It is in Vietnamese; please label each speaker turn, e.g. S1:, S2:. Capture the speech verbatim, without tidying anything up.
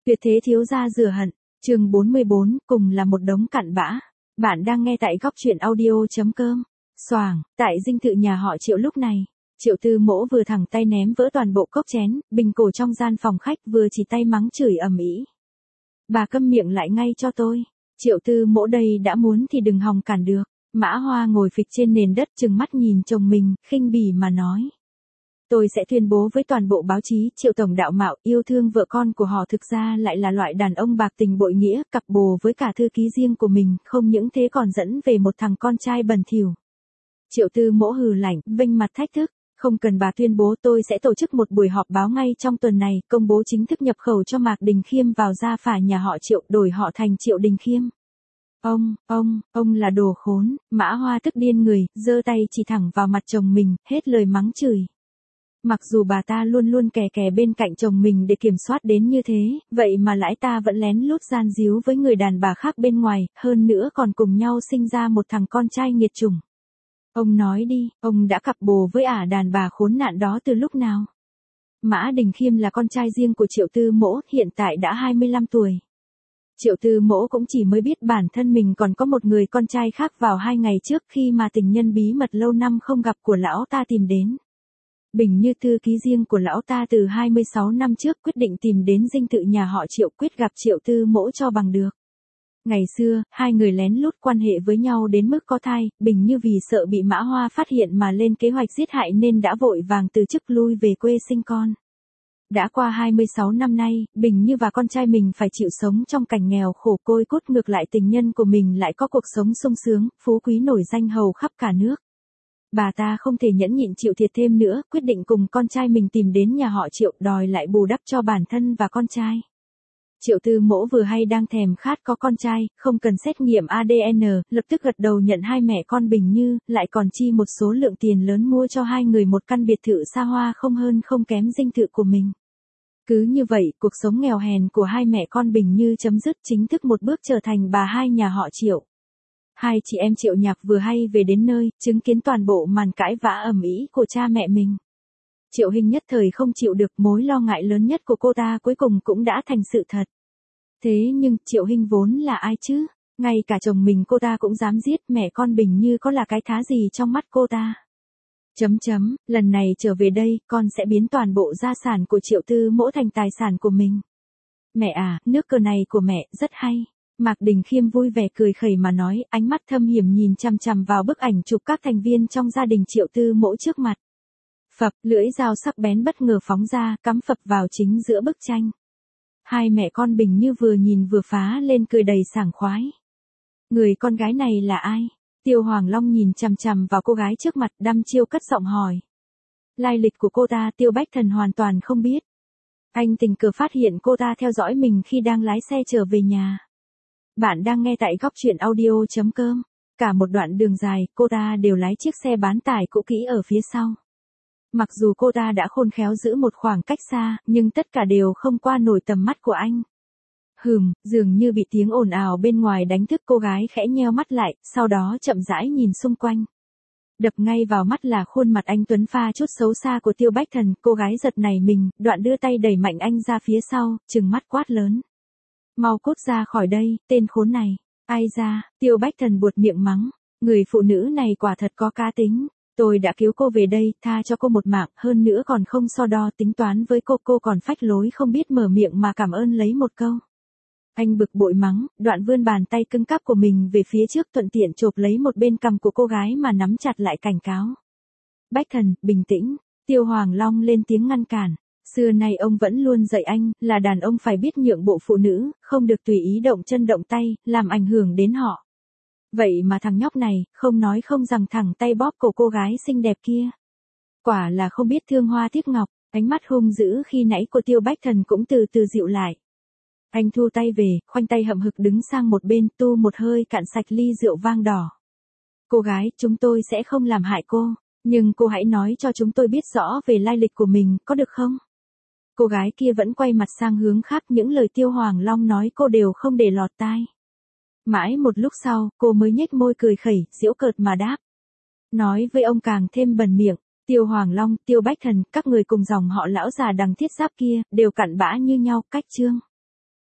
S1: Tuyệt thế thiếu gia rửa hận, chương bốn mươi bốn, cùng là một đống cặn bã. Bạn đang nghe tại góc truyện audio.com. Xoàng, tại dinh thự nhà họ Triệu lúc này, Triệu Tư Mỗ vừa thẳng tay ném vỡ toàn bộ cốc chén, bình cổ trong gian phòng khách, vừa chỉ tay mắng chửi ầm ĩ. Bà câm miệng lại ngay cho tôi. Triệu Tư Mỗ đây đã muốn thì đừng hòng cản được. Mã Hoa ngồi phịch trên nền đất trừng mắt nhìn chồng mình, khinh bỉ mà nói. Tôi sẽ tuyên bố với toàn bộ báo chí, Triệu tổng đạo mạo yêu thương vợ con của họ thực ra lại là loại đàn ông bạc tình bội nghĩa, cặp bồ với cả thư ký riêng của mình, không những thế còn dẫn về một thằng con trai bẩn thỉu. Triệu Tư Mỗ hừ lạnh, vênh mặt thách thức, không cần bà tuyên bố, tôi sẽ tổ chức một buổi họp báo ngay trong tuần này, công bố chính thức nhập khẩu cho Mạc Đình Khiêm vào gia phả nhà họ Triệu, đổi họ thành Triệu Đình Khiêm. Ông, ông, ông là đồ khốn. Mã Hoa tức điên người, giơ tay chỉ thẳng vào mặt chồng mình, hết lời mắng chửi. Mặc dù bà ta luôn luôn kè kè bên cạnh chồng mình để kiểm soát đến như thế, vậy mà lãi ta vẫn lén lút gian díu với người đàn bà khác bên ngoài, hơn nữa còn cùng nhau sinh ra một thằng con trai nghiệt chủng. Ông nói đi, ông đã cặp bồ với ả đàn bà khốn nạn đó từ lúc nào? Mã Đình Khiêm là con trai riêng của Triệu Tư Mỗ, hiện tại đã hai mươi lăm tuổi. Triệu Tư Mỗ cũng chỉ mới biết bản thân mình còn có một người con trai khác vào hai ngày trước khi mà tình nhân bí mật lâu năm không gặp của lão ta tìm đến. Bình như thư ký riêng của lão ta từ hai mươi sáu năm trước quyết định tìm đến dinh thự nhà họ Triệu quyết gặp Triệu Tư Mỗ cho bằng được. Ngày xưa, hai người lén lút quan hệ với nhau đến mức có thai, Bình như vì sợ bị Mã Hoa phát hiện mà lên kế hoạch giết hại nên đã vội vàng từ chức lui về quê sinh con. Đã qua hai mươi sáu năm nay, Bình như và con trai mình phải chịu sống trong cảnh nghèo khổ côi cút, ngược lại tình nhân của mình lại có cuộc sống sung sướng, phú quý nổi danh hầu khắp cả nước. Bà ta không thể nhẫn nhịn chịu thiệt thêm nữa, quyết định cùng con trai mình tìm đến nhà họ Triệu đòi lại bù đắp cho bản thân và con trai. Triệu Tư Mỗ vừa hay đang thèm khát có con trai, không cần xét nghiệm a đê en, lập tức gật đầu nhận hai mẹ con Bình như, lại còn chi một số lượng tiền lớn mua cho hai người một căn biệt thự xa hoa không hơn không kém dinh thự của mình. Cứ như vậy, cuộc sống nghèo hèn của hai mẹ con Bình như chấm dứt, chính thức một bước trở thành bà hai nhà họ Triệu. Hai chị em Triệu Nhạc vừa hay về đến nơi, chứng kiến toàn bộ màn cãi vã ầm ĩ của cha mẹ mình. Triệu Hinh nhất thời không chịu được, mối lo ngại lớn nhất của cô ta cuối cùng cũng đã thành sự thật. Thế nhưng, Triệu Hinh vốn là ai chứ? Ngay cả chồng mình cô ta cũng dám giết, mẹ con Bình như có là cái thá gì trong mắt cô ta? Chấm chấm, lần này trở về đây, con sẽ biến toàn bộ gia sản của Triệu Tư Mỗ thành tài sản của mình. Mẹ à, nước cờ này của mẹ, rất hay. Mạc Đình Khiêm vui vẻ cười khẩy mà nói, ánh mắt thâm hiểm nhìn chằm chằm vào bức ảnh chụp các thành viên trong gia đình Triệu Tư Mỗ trước mặt. Phập, lưỡi dao sắc bén bất ngờ phóng ra, cắm phập vào chính giữa bức tranh. Hai mẹ con Bình như vừa nhìn vừa phá lên cười đầy sảng khoái. Người con gái này là ai? Tiêu Hoàng Long nhìn chằm chằm vào cô gái trước mặt, đăm chiêu cất giọng hỏi. Lai lịch của cô ta Tiêu Bách Thần hoàn toàn không biết. Anh tình cờ phát hiện cô ta theo dõi mình khi đang lái xe trở về nhà. Bạn đang nghe tại góc truyện audio.com. Cả một đoạn đường dài, cô ta đều lái chiếc xe bán tải cũ kỹ ở phía sau. Mặc dù cô ta đã khôn khéo giữ một khoảng cách xa, nhưng tất cả đều không qua nổi tầm mắt của anh. Hừm, dường như bị tiếng ồn ào bên ngoài đánh thức, cô gái khẽ nheo mắt lại, sau đó chậm rãi nhìn xung quanh. Đập ngay vào mắt là khuôn mặt anh tuấn pha chút xấu xa của Tiêu Bách Thần, cô gái giật nảy mình, đoạn đưa tay đẩy mạnh anh ra phía sau, trừng mắt quát lớn. Mau cút ra khỏi đây, tên khốn này. Ai ra, Tiêu Bách Thần buột miệng mắng, người phụ nữ này quả thật có cá tính. Tôi đã cứu cô về đây, tha cho cô một mạng, hơn nữa còn không so đo tính toán với cô, cô còn phách lối không biết mở miệng mà cảm ơn lấy một câu. Anh bực bội mắng, đoạn vươn bàn tay cứng cáp của mình về phía trước, thuận tiện chộp lấy một bên cằm của cô gái mà nắm chặt lại cảnh cáo. Bách Thần, bình tĩnh. Tiêu Hoàng Long lên tiếng ngăn cản. Xưa nay ông vẫn luôn dạy anh, là đàn ông phải biết nhượng bộ phụ nữ, không được tùy ý động chân động tay, làm ảnh hưởng đến họ. Vậy mà thằng nhóc này, không nói không rằng thẳng tay bóp cổ cô gái xinh đẹp kia. Quả là không biết thương hoa tiếc ngọc, ánh mắt hung dữ khi nãy của Tiêu Bách Thần cũng từ từ dịu lại. Anh thu tay về, khoanh tay hậm hực đứng sang một bên, tu một hơi cạn sạch ly rượu vang đỏ. Cô gái, chúng tôi sẽ không làm hại cô, nhưng cô hãy nói cho chúng tôi biết rõ về lai lịch của mình, có được không? Cô gái kia vẫn quay mặt sang hướng khác, những lời Tiêu Hoàng Long nói cô đều không để lọt tai. Mãi một lúc sau, cô mới nhếch môi cười khẩy, giễu cợt mà đáp. Nói với ông càng thêm bần miệng, Tiêu Hoàng Long, Tiêu Bách Thần, các người cùng dòng họ lão già đằng thiết giáp kia, đều cặn bã như nhau, cách chương.